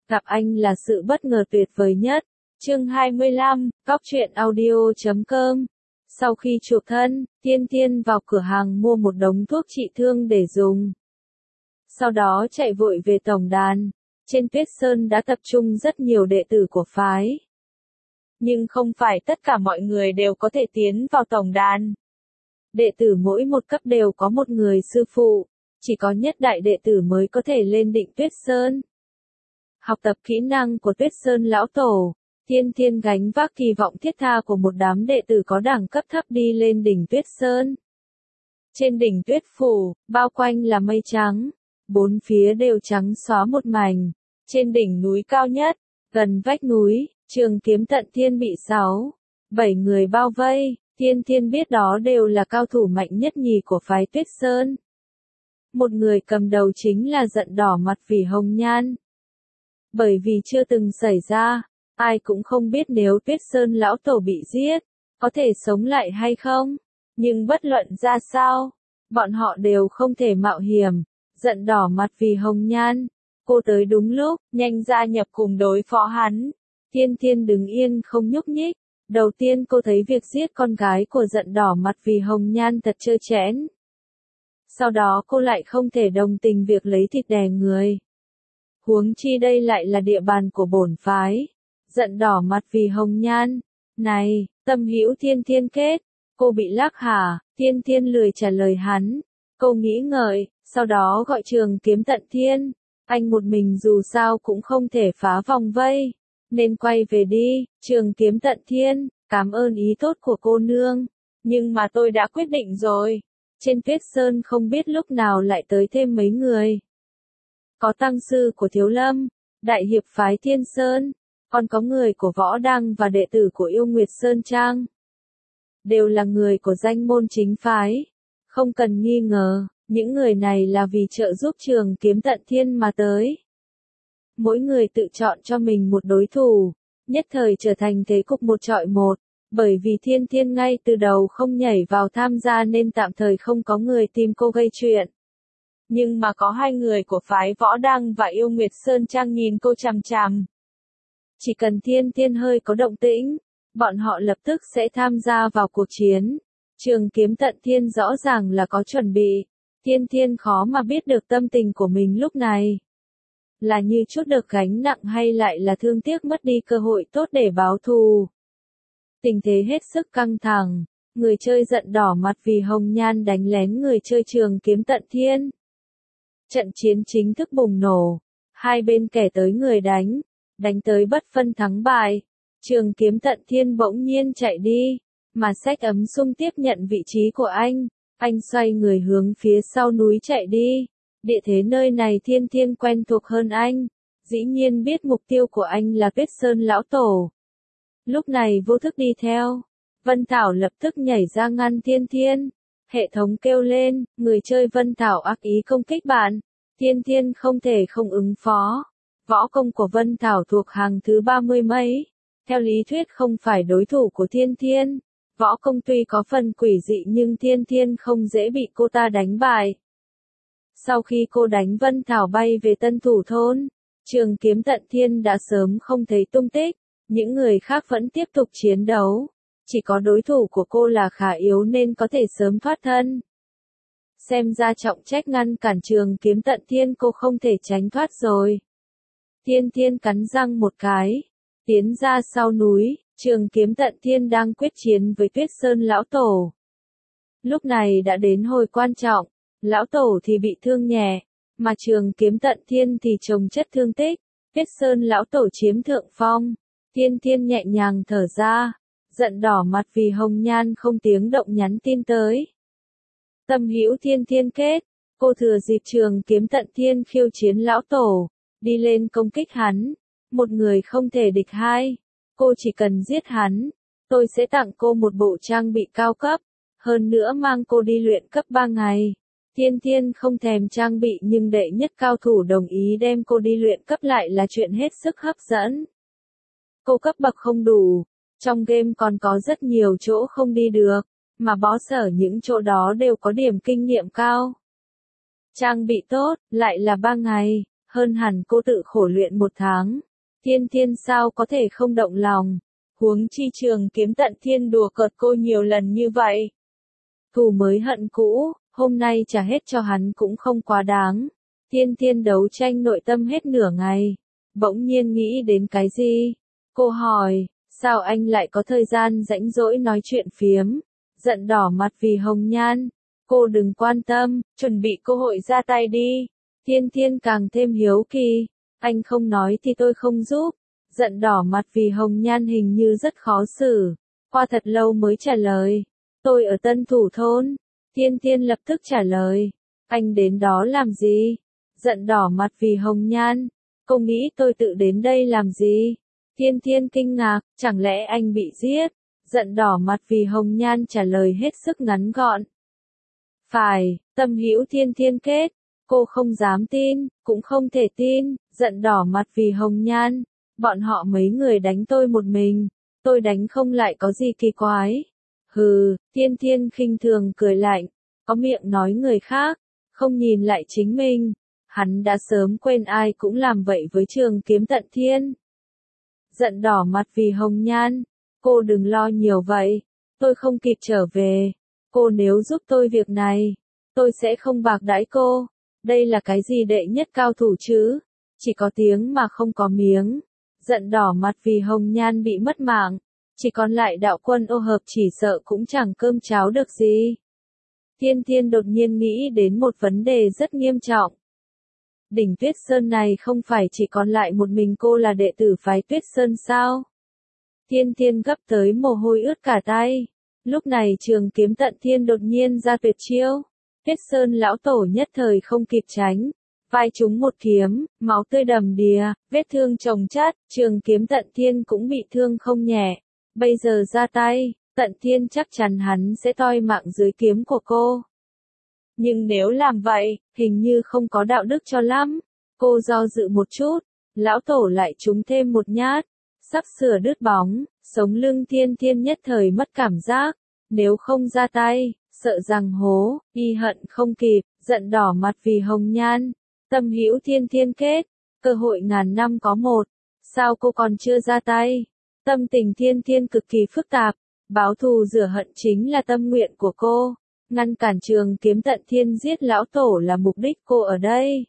Gặp anh là sự bất ngờ tuyệt vời nhất. Chương 25, Cóc truyện audio.com. Sau khi chuộc thân, Tiên Tiên vào cửa hàng mua một đống thuốc trị thương để dùng. Sau đó chạy vội về tổng đàn. Trên Tuyết Sơn đã tập trung rất nhiều đệ tử của phái. Nhưng không phải tất cả mọi người đều có thể tiến vào tổng đàn. Đệ tử mỗi một cấp đều có một người sư phụ, chỉ có nhất đại đệ tử mới có thể lên đỉnh Tuyết Sơn. Học tập kỹ năng của Tuyết Sơn lão tổ, Tiên Tiên gánh vác kỳ vọng thiết tha của một đám đệ tử có đẳng cấp thấp đi lên đỉnh Tuyết Sơn. Trên đỉnh Tuyết Phủ, bao quanh là mây trắng, bốn phía đều trắng xóa một mảnh. Trên đỉnh núi cao nhất, gần vách núi, Trường Kiếm Tận Thiên bị 7 người bao vây. Tiên Tiên biết đó đều là cao thủ mạnh nhất nhì của phái Tuyết Sơn. Một người cầm đầu chính là Giận Đỏ Mặt Vì Hồng Nhan. Bởi vì chưa từng xảy ra, ai cũng không biết nếu Tuyết Sơn lão tổ bị giết, có thể sống lại hay không. Nhưng bất luận ra sao, bọn họ đều không thể mạo hiểm. Giận Đỏ Mặt Vì Hồng Nhan, cô tới đúng lúc, nhanh gia nhập cùng đối phó hắn. Tiên Tiên đứng yên không nhúc nhích. Đầu tiên cô thấy việc giết con gái của Giận Đỏ Mặt Vì Hồng Nhan thật trơ trẽn. Sau đó cô lại không thể đồng tình việc lấy thịt đè người. Huống chi đây lại là địa bàn của bổn phái. Giận Đỏ Mặt Vì Hồng Nhan. Này, tâm hữu Tiên Tiên kết. Cô bị lắc hả? Tiên Tiên lười trả lời hắn. Cô nghĩ ngợi, sau đó gọi Trường Kiếm Tận Thiên. Anh một mình dù sao cũng không thể phá vòng vây. Nên quay về đi, Trường Kiếm Tận Thiên, cảm ơn ý tốt của cô nương. Nhưng mà tôi đã quyết định rồi. Trên Tuyết Sơn không biết lúc nào lại tới thêm mấy người. Có tăng sư của Thiếu Lâm, đại hiệp phái Thiên Sơn, còn có người của Võ Đăng và đệ tử của Yêu Nguyệt Sơn Trang. Đều là người của danh môn chính phái. Không cần nghi ngờ, những người này là vì trợ giúp Trường Kiếm Tận Thiên mà tới. Mỗi người tự chọn cho mình một đối thủ, nhất thời trở thành thế cục một chọi một, bởi vì Tiên Tiên ngay từ đầu không nhảy vào tham gia nên tạm thời không có người tìm cô gây chuyện. Nhưng mà có hai người của phái Võ Đăng và Yêu Nguyệt Sơn Trang nhìn cô chằm chằm. Chỉ cần Tiên Tiên hơi có động tĩnh, bọn họ lập tức sẽ tham gia vào cuộc chiến. Trường Kiếm Tận Thiên rõ ràng là có chuẩn bị, Tiên Tiên khó mà biết được tâm tình của mình lúc này. Là như chút được gánh nặng hay lại là thương tiếc mất đi cơ hội tốt để báo thù. Tình thế hết sức căng thẳng, người chơi Giận Đỏ Mặt Vì Hồng Nhan đánh lén người chơi Trường Kiếm Tận Thiên. Trận chiến chính thức bùng nổ, hai bên kẻ tới người đánh tới bất phân thắng bại. Trường Kiếm Tận Thiên bỗng nhiên chạy đi, mà Sách Ấm Sung tiếp nhận vị trí của anh xoay người hướng phía sau núi chạy đi. Địa thế nơi này Tiên Tiên quen thuộc hơn anh, dĩ nhiên biết mục tiêu của anh là Tuyết Sơn lão tổ. Lúc này vô thức đi theo, Vân Thảo lập tức nhảy ra ngăn Tiên Tiên. Hệ thống kêu lên, người chơi Vân Thảo ác ý công kích bạn. Tiên Tiên không thể không ứng phó. Võ công của Vân Thảo thuộc hàng thứ 30 mấy. Theo lý thuyết không phải đối thủ của Tiên Tiên. Võ công tuy có phần quỷ dị nhưng Tiên Tiên không dễ bị cô ta đánh bại. Sau khi cô đánh Vân Thảo bay về Tân Thủ Thôn, Trường Kiếm Tận Thiên đã sớm không thấy tung tích, những người khác vẫn tiếp tục chiến đấu. Chỉ có đối thủ của cô là khá yếu nên có thể sớm thoát thân. Xem ra trọng trách ngăn cản Trường Kiếm Tận Thiên cô không thể tránh thoát rồi. Tiên Tiên cắn răng một cái, tiến ra sau núi, Trường Kiếm Tận Thiên đang quyết chiến với Tuyết Sơn lão tổ. Lúc này đã đến hồi quan trọng. Lão tổ thì bị thương nhẹ, mà Trường Kiếm Tận Thiên thì chồng chất thương tích. Tuyết Sơn lão tổ chiếm thượng phong. Tiên Tiên nhẹ nhàng thở ra. Giận Đỏ Mặt Vì Hồng Nhan không tiếng động nhắn tin tới. Tâm hữu Tiên Tiên kết. Cô thừa dịp Trường Kiếm Tận Thiên khiêu chiến lão tổ, đi lên công kích hắn. Một người không thể địch hai. Cô chỉ cần giết hắn, tôi sẽ tặng cô một bộ trang bị cao cấp. Hơn nữa mang cô đi luyện cấp 3 ngày. Tiên Tiên không thèm trang bị nhưng đệ nhất cao thủ đồng ý đem cô đi luyện cấp lại là chuyện hết sức hấp dẫn. Cô cấp bậc không đủ, trong game còn có rất nhiều chỗ không đi được, mà boss ở những chỗ đó đều có điểm kinh nghiệm cao. Trang bị tốt, lại là 3 ngày, hơn hẳn cô tự khổ luyện một tháng. Thiên Thiên sao có thể không động lòng, huống chi Trường Kiếm Tận Thiên đùa cợt cô nhiều lần như vậy. Thù mới hận cũ, hôm nay trả hết cho hắn cũng không quá đáng. Thiên Thiên đấu tranh nội tâm hết nửa ngày, bỗng nhiên nghĩ đến cái gì? Cô hỏi, sao anh lại có thời gian rảnh rỗi nói chuyện phiếm? Giận đỏ mặt vì Hồng Nhan. Cô đừng quan tâm, chuẩn bị cơ hội ra tay đi. Thiên Thiên càng thêm hiếu kỳ. Anh không nói thì tôi không giúp. Giận đỏ mặt vì Hồng Nhan hình như rất khó xử. Qua thật lâu mới trả lời. Tôi ở Tân Thủ Thôn. Thiên Thiên lập tức trả lời. Anh đến đó làm gì? Giận đỏ mặt vì Hồng Nhan. Cô nghĩ tôi tự đến đây làm gì? Thiên Thiên kinh ngạc, chẳng lẽ anh bị giết? Giận đỏ mặt vì Hồng Nhan trả lời hết sức ngắn gọn. Phải, tâm hữu Thiên Thiên kết. Cô không dám tin, cũng không thể tin, giận đỏ mặt vì Hồng Nhan. Bọn họ mấy người đánh tôi một mình, tôi đánh không lại có gì kỳ quái. Hừ, Thiên Thiên khinh thường cười lạnh, có miệng nói người khác, không nhìn lại chính mình. Hắn đã sớm quên ai cũng làm vậy với Trường Kiếm Tận Thiên. Giận đỏ mặt vì Hồng Nhan, cô đừng lo nhiều vậy, tôi không kịp trở về. Cô nếu giúp tôi việc này, tôi sẽ không bạc đãi cô. Đây là cái gì đệ nhất cao thủ chứ? Chỉ có tiếng mà không có miếng. Giận đỏ mặt vì Hồng Nhan bị mất mạng. Chỉ còn lại Đạo Quân ô hợp chỉ sợ cũng chẳng cơm cháo được gì. Thiên Thiên đột nhiên nghĩ đến một vấn đề rất nghiêm trọng. Đỉnh Tuyết Sơn này không phải chỉ còn lại một mình cô là đệ tử phái Tuyết Sơn sao? Thiên Thiên gấp tới mồ hôi ướt cả tay. Lúc này Trường Kiếm Tận Thiên đột nhiên ra tuyệt chiêu. Tuyết Sơn lão tổ nhất thời không kịp tránh. Vai trúng một kiếm, máu tươi đầm đìa, vết thương chồng chất, Trường Kiếm Tận Thiên cũng bị thương không nhẹ. Bây giờ ra tay, Tận Thiên chắc chắn hắn sẽ toi mạng dưới kiếm của cô. Nhưng nếu làm vậy, hình như không có đạo đức cho lắm. Cô do dự một chút, lão tổ lại trúng thêm một nhát. Sắp sửa đứt bóng, sống lưng Thiên Thiên nhất thời mất cảm giác. Nếu không ra tay, sợ rằng hố, y hận không kịp, giận đỏ mặt vì Hồng Nhan. Tâm hữu Thiên Thiên kết, cơ hội ngàn năm có một. Sao cô còn chưa ra tay? Tâm tình Thiên Thiên cực kỳ phức tạp. Báo thù rửa hận chính là tâm nguyện của cô. Ngăn cản Trường Kiếm Tận Thiên giết lão tổ là mục đích cô ở đây.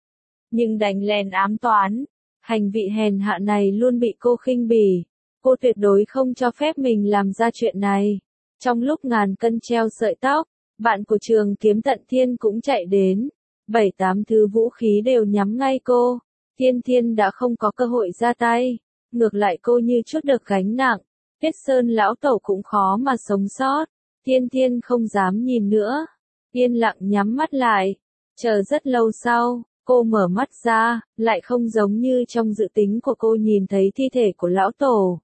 Nhưng đánh lén ám toán, hành vị hèn hạ này luôn bị cô khinh bỉ. Cô tuyệt đối không cho phép mình làm ra chuyện này. Trong lúc ngàn cân treo sợi tóc, bạn của Trường Kiếm Tận Thiên cũng chạy đến. 7-8 thứ vũ khí đều nhắm ngay cô. Thiên Thiên đã không có cơ hội ra tay. Ngược lại cô như chút được gánh nặng. Tuyết Sơn lão tổ cũng khó mà sống sót. Thiên Thiên không dám nhìn nữa. Yên lặng nhắm mắt lại. Chờ rất lâu sau, cô mở mắt ra, lại không giống như trong dự tính của cô nhìn thấy thi thể của lão tổ.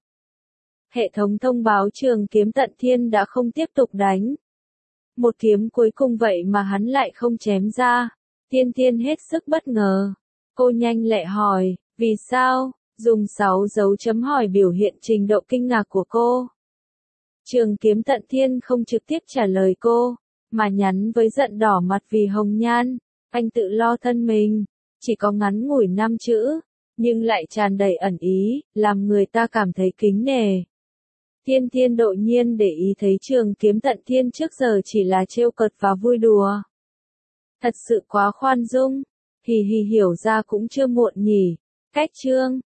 Hệ thống thông báo Trường Kiếm Tận Thiên đã không tiếp tục đánh. Một kiếm cuối cùng vậy mà hắn lại không chém ra. Thiên Thiên hết sức bất ngờ. Cô nhanh lẹ hỏi, vì sao? Dùng 6 dấu chấm hỏi biểu hiện trình độ kinh ngạc của cô. Trường Kiếm Tận Thiên không trực tiếp trả lời cô, mà nhắn với giận đỏ mặt vì Hồng Nhan. Anh tự lo thân mình, chỉ có ngắn ngủi 5 chữ, nhưng lại tràn đầy ẩn ý, làm người ta cảm thấy kính nể. Thiên Thiên đột nhiên để ý thấy Trường Kiếm Tận Thiên trước giờ chỉ là trêu cợt và vui đùa. Thật sự quá khoan dung, hì hì hiểu ra cũng chưa muộn nhỉ. Cách chương